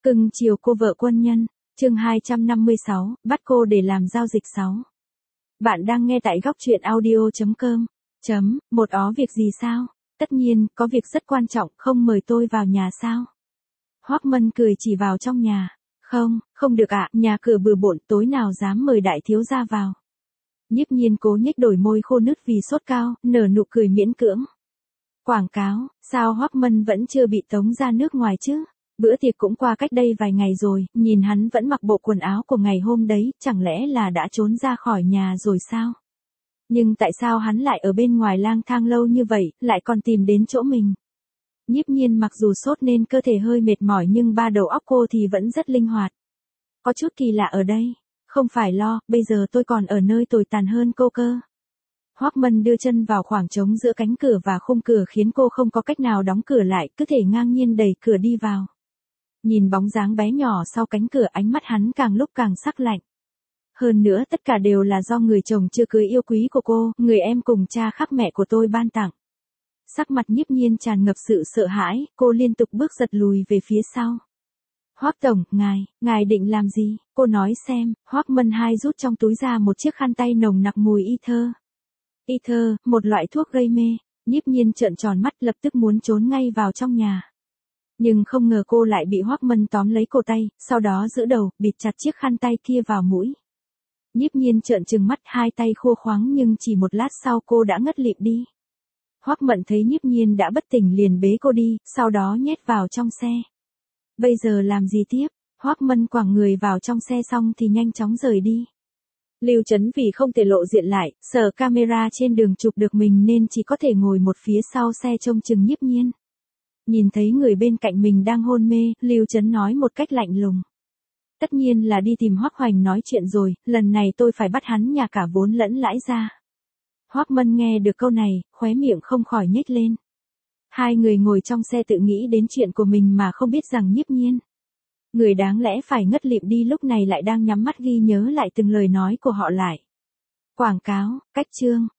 Cưng chiều cô vợ quân nhân, chương 256, bắt cô để làm giao dịch 6. Bạn đang nghe tại góc truyện audio.com. Một việc gì sao? Tất nhiên, có việc rất quan trọng, không mời tôi vào nhà sao? Hoắc Mân cười chỉ vào trong nhà. Không được ạ, nhà cửa bừa bộn, tối nào dám mời đại thiếu gia vào. Nhiếp Nhiên cố nhếch đôi môi khô nứt vì sốt cao, nở nụ cười miễn cưỡng. Quảng cáo, sao Hoắc Mân vẫn chưa bị tống ra nước ngoài chứ? Bữa tiệc cũng qua cách đây vài ngày rồi, nhìn hắn vẫn mặc bộ quần áo của ngày hôm đấy, chẳng lẽ là đã trốn ra khỏi nhà rồi sao? Nhưng tại sao hắn lại ở bên ngoài lang thang lâu như vậy, lại còn tìm đến chỗ mình? Nhiếp Nhiên mặc dù sốt nên cơ thể hơi mệt mỏi nhưng ba đầu óc cô thì vẫn rất linh hoạt. Có chút kỳ lạ ở đây, không phải lo, bây giờ tôi còn ở nơi tồi tàn hơn cô cơ. Hoắc Mân đưa chân vào khoảng trống giữa cánh cửa và khung cửa khiến cô không có cách nào đóng cửa lại, cứ thể ngang nhiên đẩy cửa đi vào. Nhìn bóng dáng bé nhỏ sau cánh cửa, ánh mắt hắn càng lúc càng sắc lạnh. Hơn nữa tất cả đều là do người chồng chưa cưới yêu quý của cô, người em cùng cha khác mẹ của tôi ban tặng. Sắc mặt Nhiếp Nhiên tràn ngập sự sợ hãi, cô liên tục bước giật lùi về phía sau. Hoắc tổng, ngài định làm gì? Cô nói xem. Hoắc Mân Hai rút trong túi ra một chiếc khăn tay nồng nặc mùi ether. Ether, một loại thuốc gây mê. Nhiếp Nhiên trợn tròn mắt lập tức muốn trốn ngay vào trong nhà. Nhưng không ngờ cô lại bị Hoắc Mân tóm lấy cổ tay, sau đó giữ đầu, bịt chặt chiếc khăn tay kia vào mũi. Nhiếp Nhiên trợn trừng mắt, hai tay khô khoắng nhưng chỉ một lát sau cô đã ngất lịm đi. Hoắc Mân thấy Nhiếp Nhiên đã bất tỉnh liền bế cô đi, sau đó nhét vào trong xe. Bây giờ làm gì tiếp? Hoắc Mân quẳng người vào trong xe xong thì nhanh chóng rời đi. Lưu Chấn vì không thể lộ diện lại, sợ camera trên đường chụp được mình nên chỉ có thể ngồi một phía sau xe trông chừng Nhiếp Nhiên. Nhìn thấy người bên cạnh mình đang hôn mê, Lưu Chấn nói một cách lạnh lùng. Tất nhiên là đi tìm Hoắc Hoành nói chuyện rồi, lần này tôi phải bắt hắn nhà cả vốn lẫn lãi ra. Hoắc Mân nghe được câu này, khóe miệng không khỏi nhếch lên. Hai người ngồi trong xe tự nghĩ đến chuyện của mình mà không biết rằng Nhiếp Nhiên, người đáng lẽ phải ngất lịm đi lúc này lại đang nhắm mắt ghi nhớ lại từng lời nói của họ lại. Quảng cáo, cách chương,